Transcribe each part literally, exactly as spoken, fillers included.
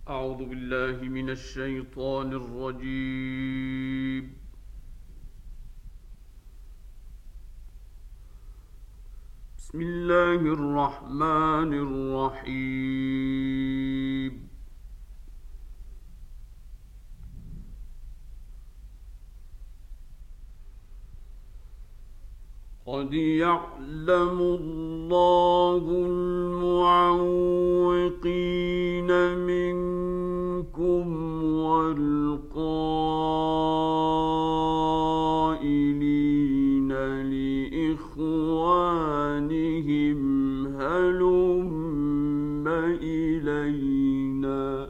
أعوذ بالله من الشيطان الرجيم. بسم الله الرحمن الرحيم. قد يعلم الله المعوقين منكم والقائلين لإخوانهم هلم إلينا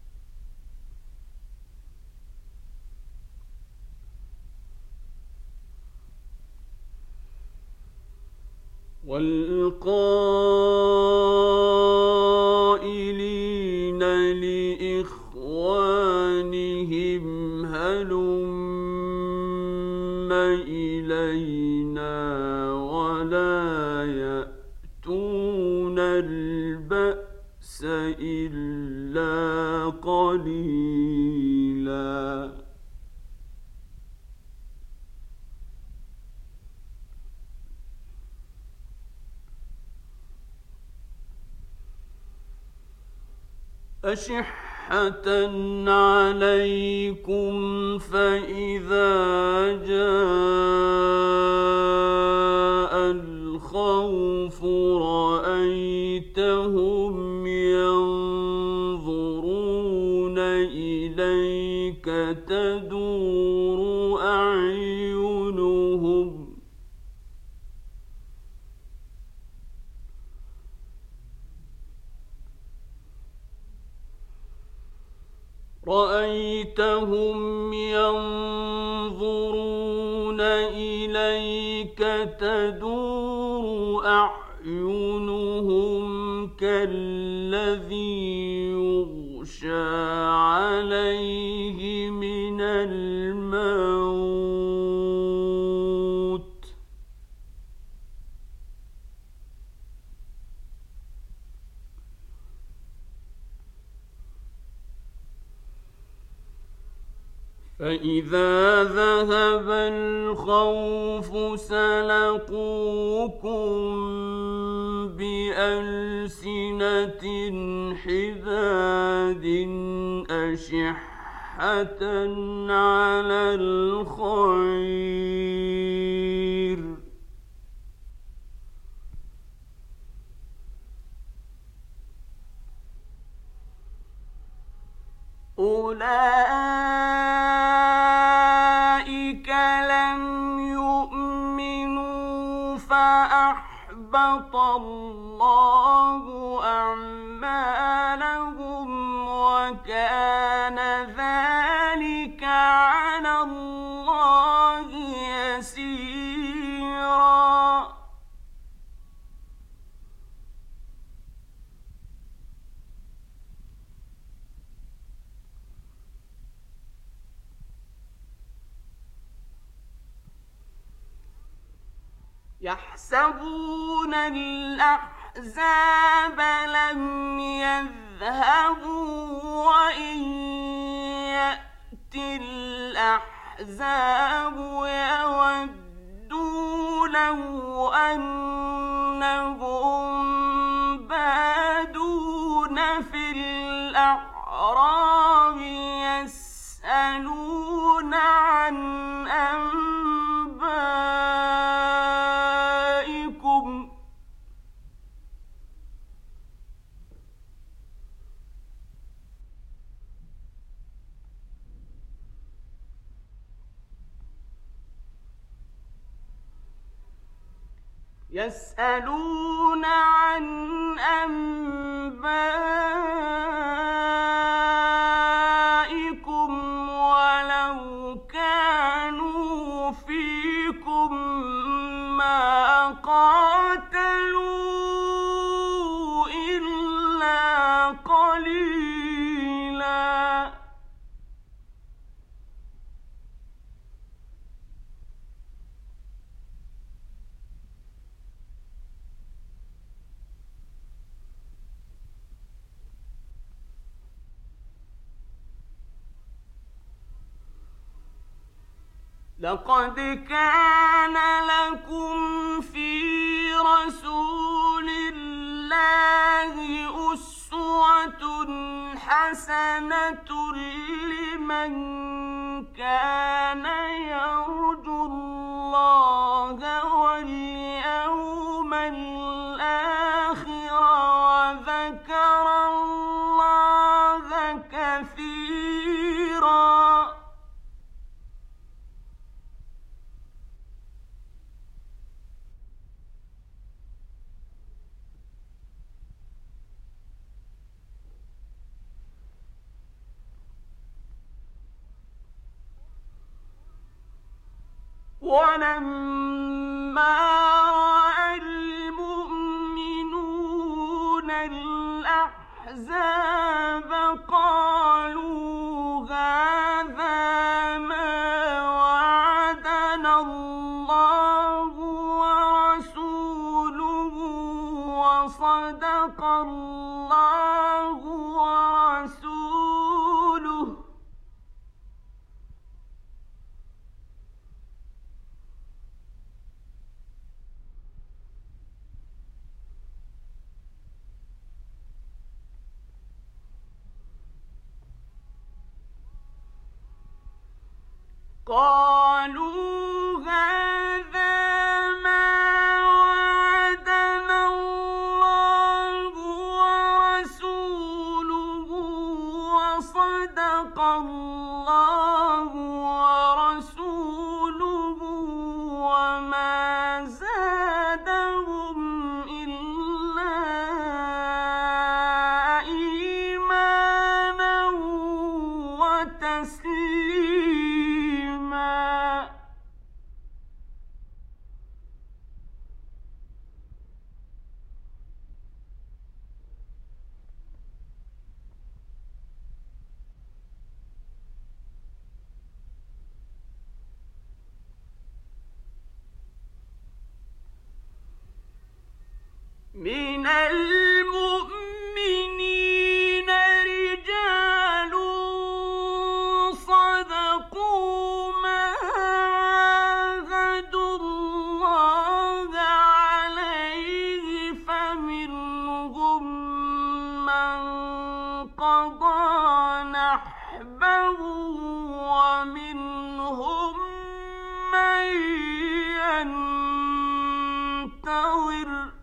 والقائلين لإخوانهم هلم إلينا ولا يأتون البأس إلا قليلا. أشحة عليكم فإذا جاء الخوف رأيتهم ينظرون إليك تدور أعينهم رأيتهم ينظرون إليك تدور أعينهم كالذي يغشى عليه من الموت فإذا ذهب الخوف سلقوكم بألسنة حداد أشحة على الخير أولئك لم يؤمنوا فأحبط الله أعمالهم وكان ذلك على الله يسيرا. يحسبون الأحزاب لم يذهبوا وإن يأتي الأحزاب يودوا لو أنهم بادون في الأعراب يسألون عن أنبائكم يسألون عن أنبائكم ولو كانوا فيكم ما قاتلوا إلا قليلا. لقد كان لكم في رسول الله أسوة حسنة لمن كان يرجو الله واليوم الآخر وذكر الله كثيرا. ولما رأى المؤمنون الأحزاب قالوا هذا ما وعدنا الله ورسوله وصدق الله ورسوله قالوا هذا ما وعدنا الله ورسوله وصدق الله ورسوله وما زادهم إلا إيمانا وتسليما. من المؤمنين رجال صدقوا ما عاهدوا الله عليه فمنهم من قضى نحبه ومنهم من ينتظر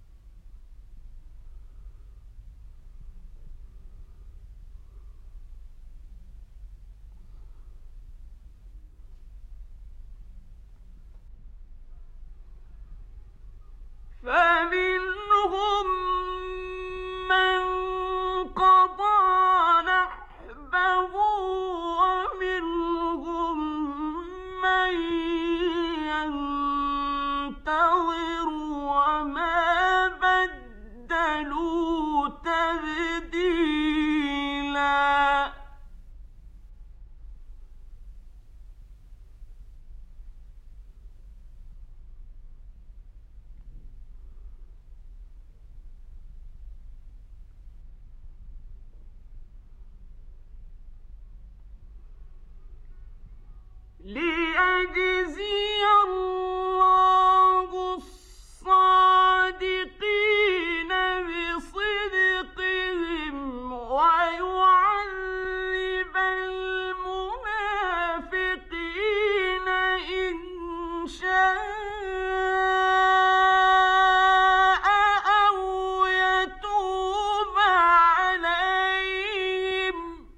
فمنهم من قضى نحبه ومنهم من ينتظر وما بدلوا تبديلا. ليجزي الله الصادقين بصدقهم ويعذب المنافقين إن شاء أو يتوب عليهم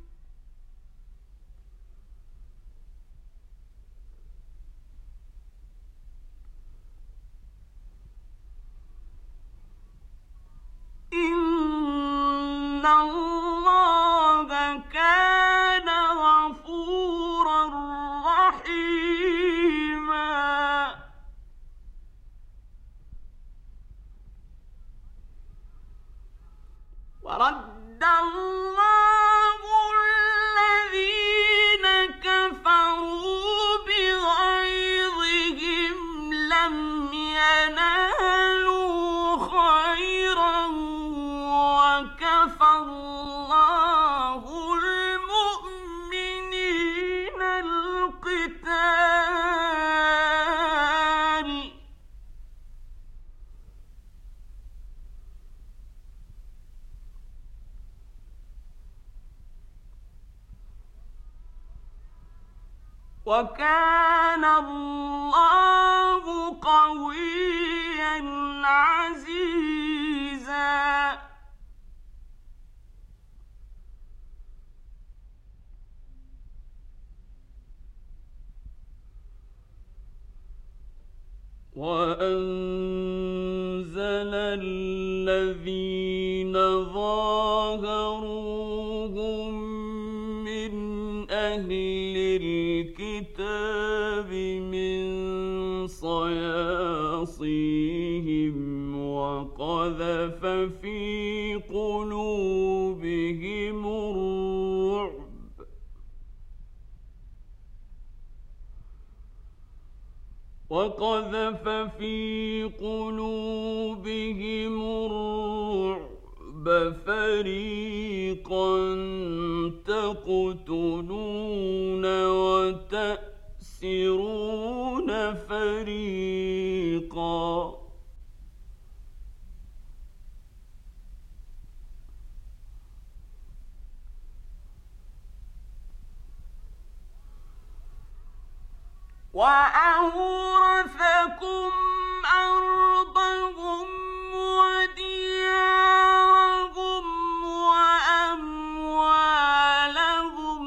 إن الله كان غفورا رحيما. ورد الله الذين كفروا بغيظهم لم ينالوا خيرا وكفى الله وكان الله قويا عزيزا. وأنزل الذين ظاهروهم من أهل الكتاب من صياصيهم وقذف في قلوبهم الرعب وقذف في قلوبهم الرعب فريقا تقتلون وتأسرون فريقا. وأورثكم أرضهم وديارهم وأموالهم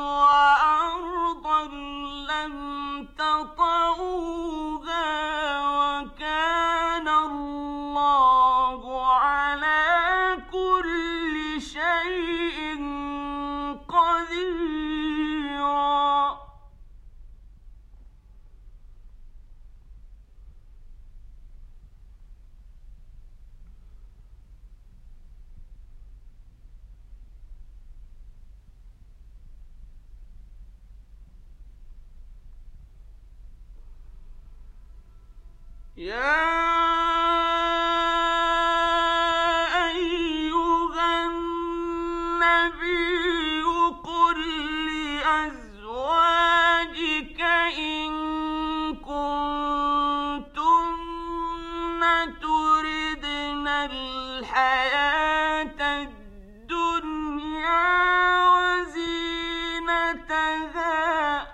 وأرضا لم تطئوها وكان الله على كل شيء قديرا. يا أيها النبي قل لأزواجك إن كنتن تردن الحياة الدنيا وزينتها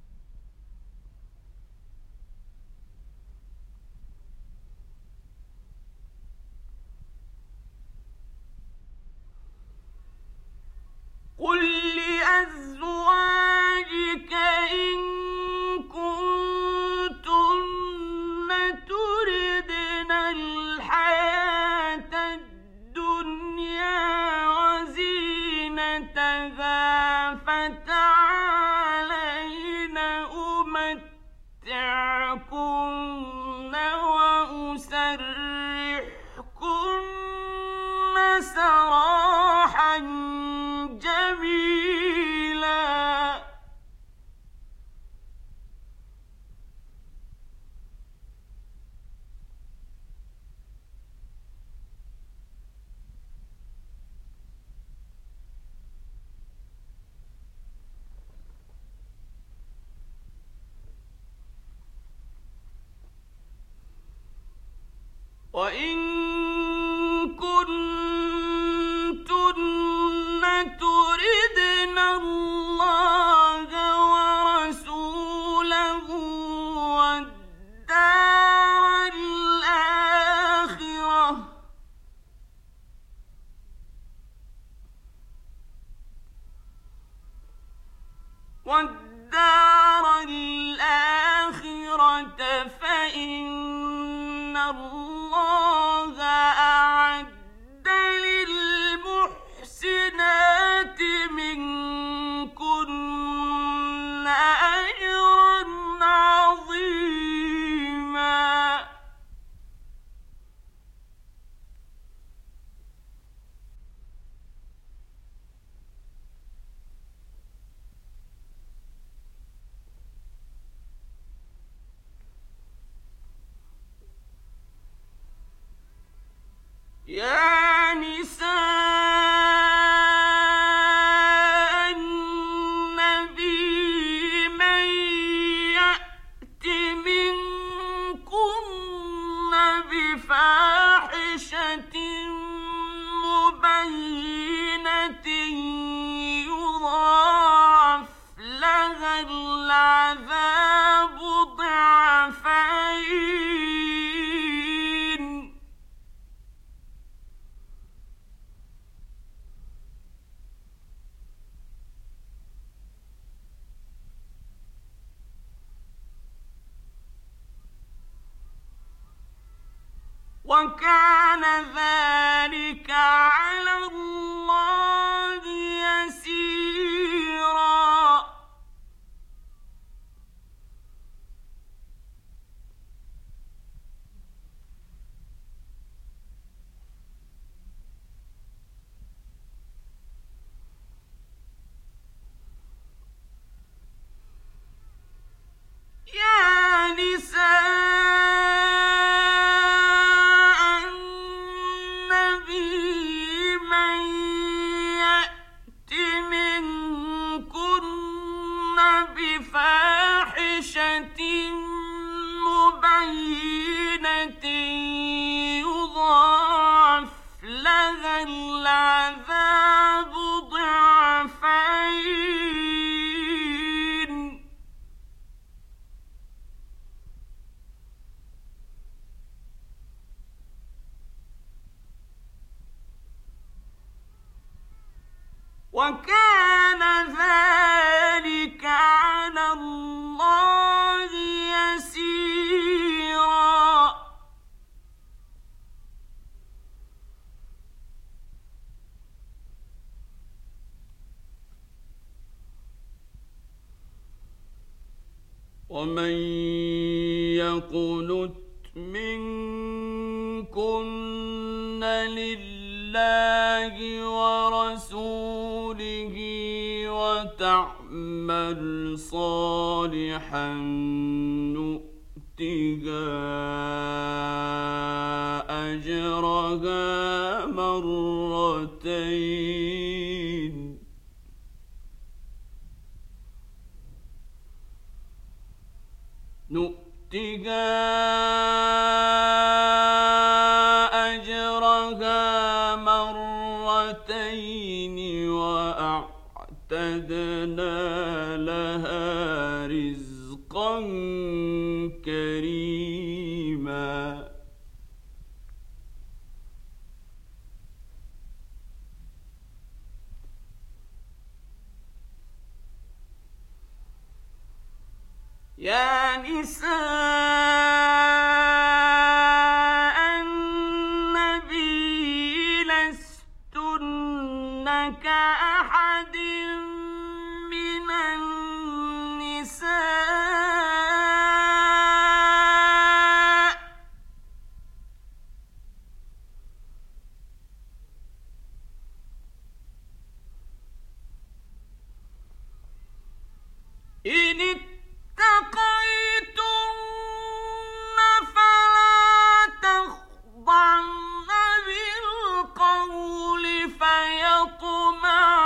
قل لأزواجك إن كنتن تردن الحياة الدنيا وزينتها فتعالين أمتعكن وأسرحكن سراحا جميلا. وإن كنتن تردن الله ورسوله والدار الآخرة والدار الآخرة فإن الله أعد للمحسنات منكن أجرا عظيما. يا نساء النبي من يأت منكن بفاحشة مبينة يضاعف لها العذاب وكان ذلك على الله يسيرا. يا نساء النبي من يأت منكن بفاحشة مبينة يضاعف لها العذاب ضعفين، وكان ذلك على الله يسيرا. ومن يقنت منكن لله ورسوله وتعمل صالحا نؤتها أجرها مرتين نؤتها أجرها مرتين وأعتدنا لها رزقا كريما. يا نساء النبي لستن كأحد من النساء إن اتقيتن فلا تخضعن بالقول فيطمع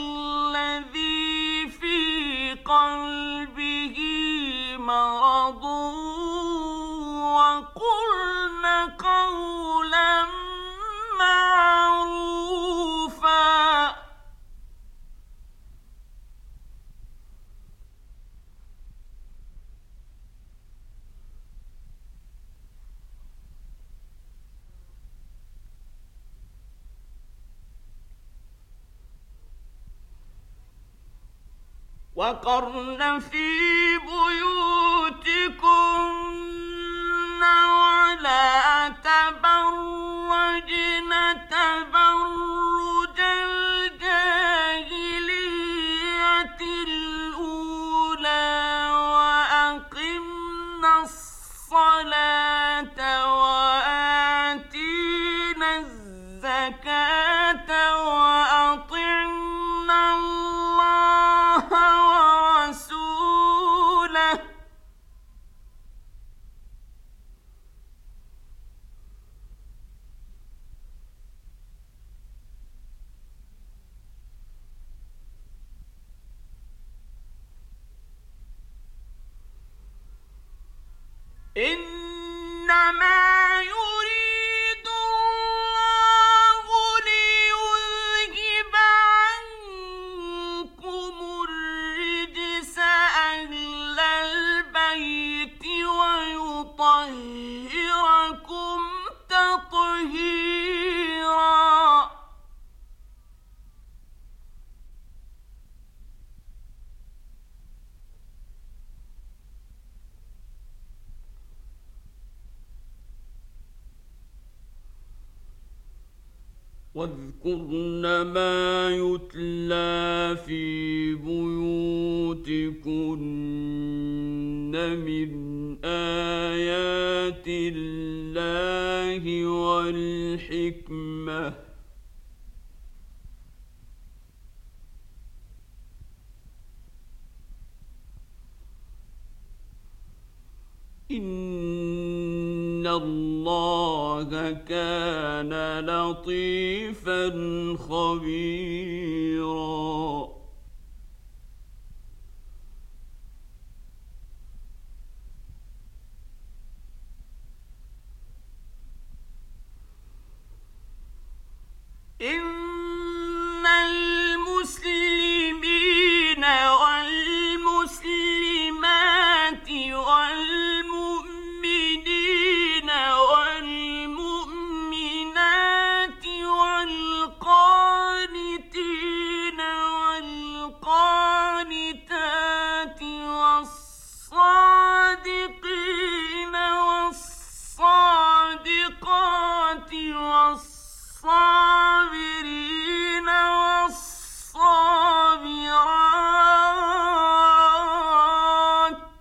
الذي في قلبه مرض وقلن قولا معروفا. وقرن في بيوتكن ولا تبرجن تبرج الجاهلية الأولى وأقمنا الصلاة وآتينا الزكاة وأطعنا الله ورسوله إنما يريد الله ليذهب عنكم الرجس أهل البيت ويطهركم تطهيرا. واذكرن ما يتلى في بيوتكن من آيات الله والحكمة إن الله كان لطيفا خبيرا إن المسلمين والمسلمات والمؤمنين والمؤمنات والقانتين والقانتات والصادقين والصادقات والصابرين والصابرات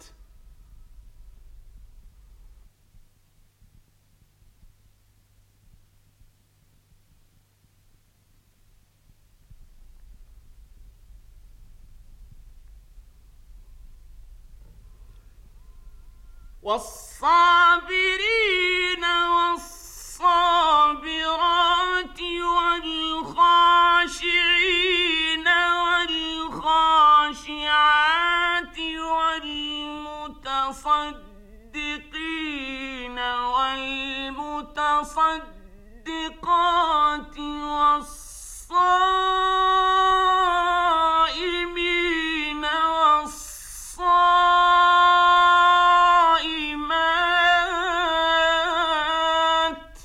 والصابرين والصابرات والخاشعين والخاشعات والمتصدقين والمتصدقات والصائمين والصائمات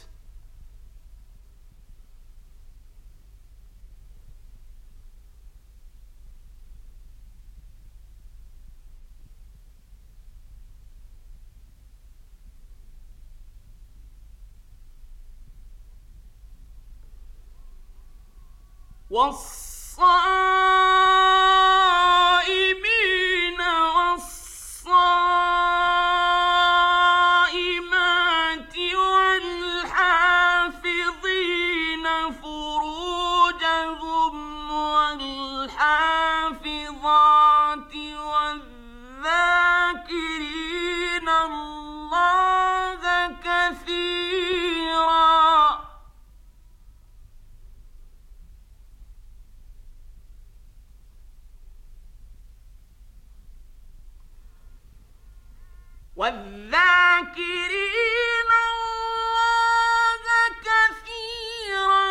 والصائمين والصائمات والحافظين فروجهم والحافظات والذاكرين الله كثيرا والذاكرين الله كثيرا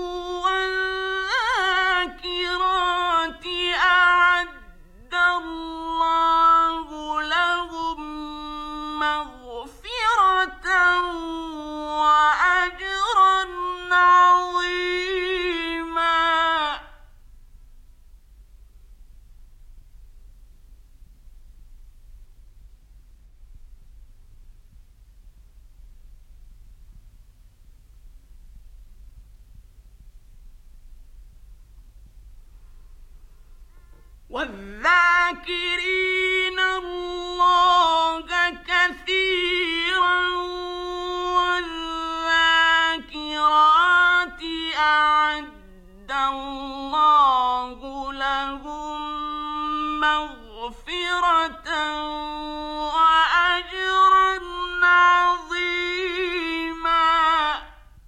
والذاكرات أعد الله لهم مغفرة وأجرا عظيما والذاكرين الله كثيرا والذاكرات أعد الله لهم مغفرة وأجرا عظيما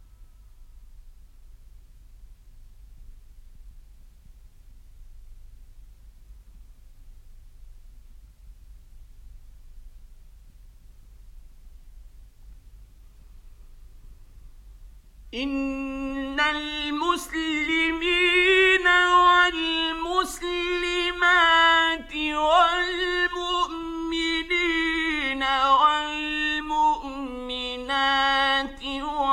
إن المسلمين والمسلمات والمؤمنين والمؤمنات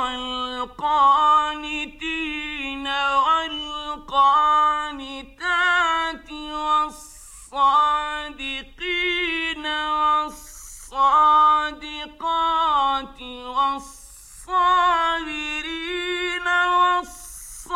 والقانتين والقانتات والصادقين والصادقات والصابرين والصابرات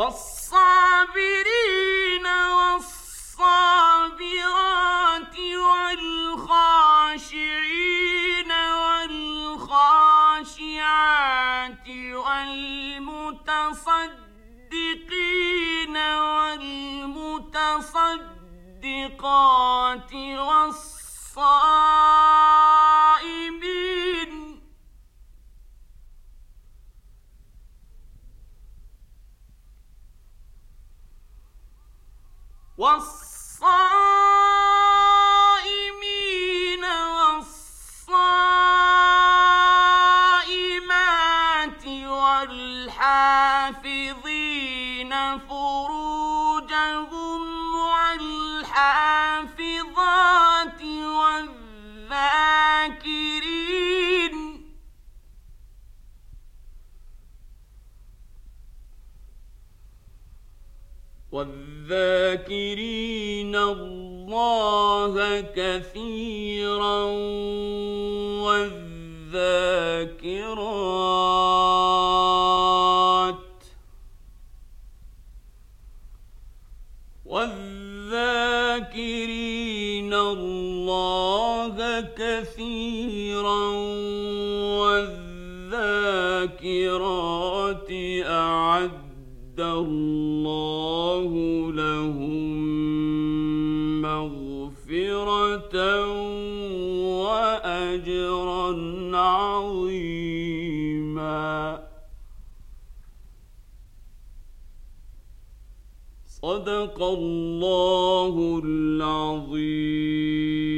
والصابرين والصابرات والخاشعين والخاشعات والمتصدقين والمتصدقات والصائمين والصائمين والصائمات والحافظين فروجهم والحافظات والذاكرين والذاكرين الله كثيرا والذاكرات والذاكرين الله كثيرا والذاكرات أعد الله لهم مغفرة وأجرا عظيما. صدق الله العظيم.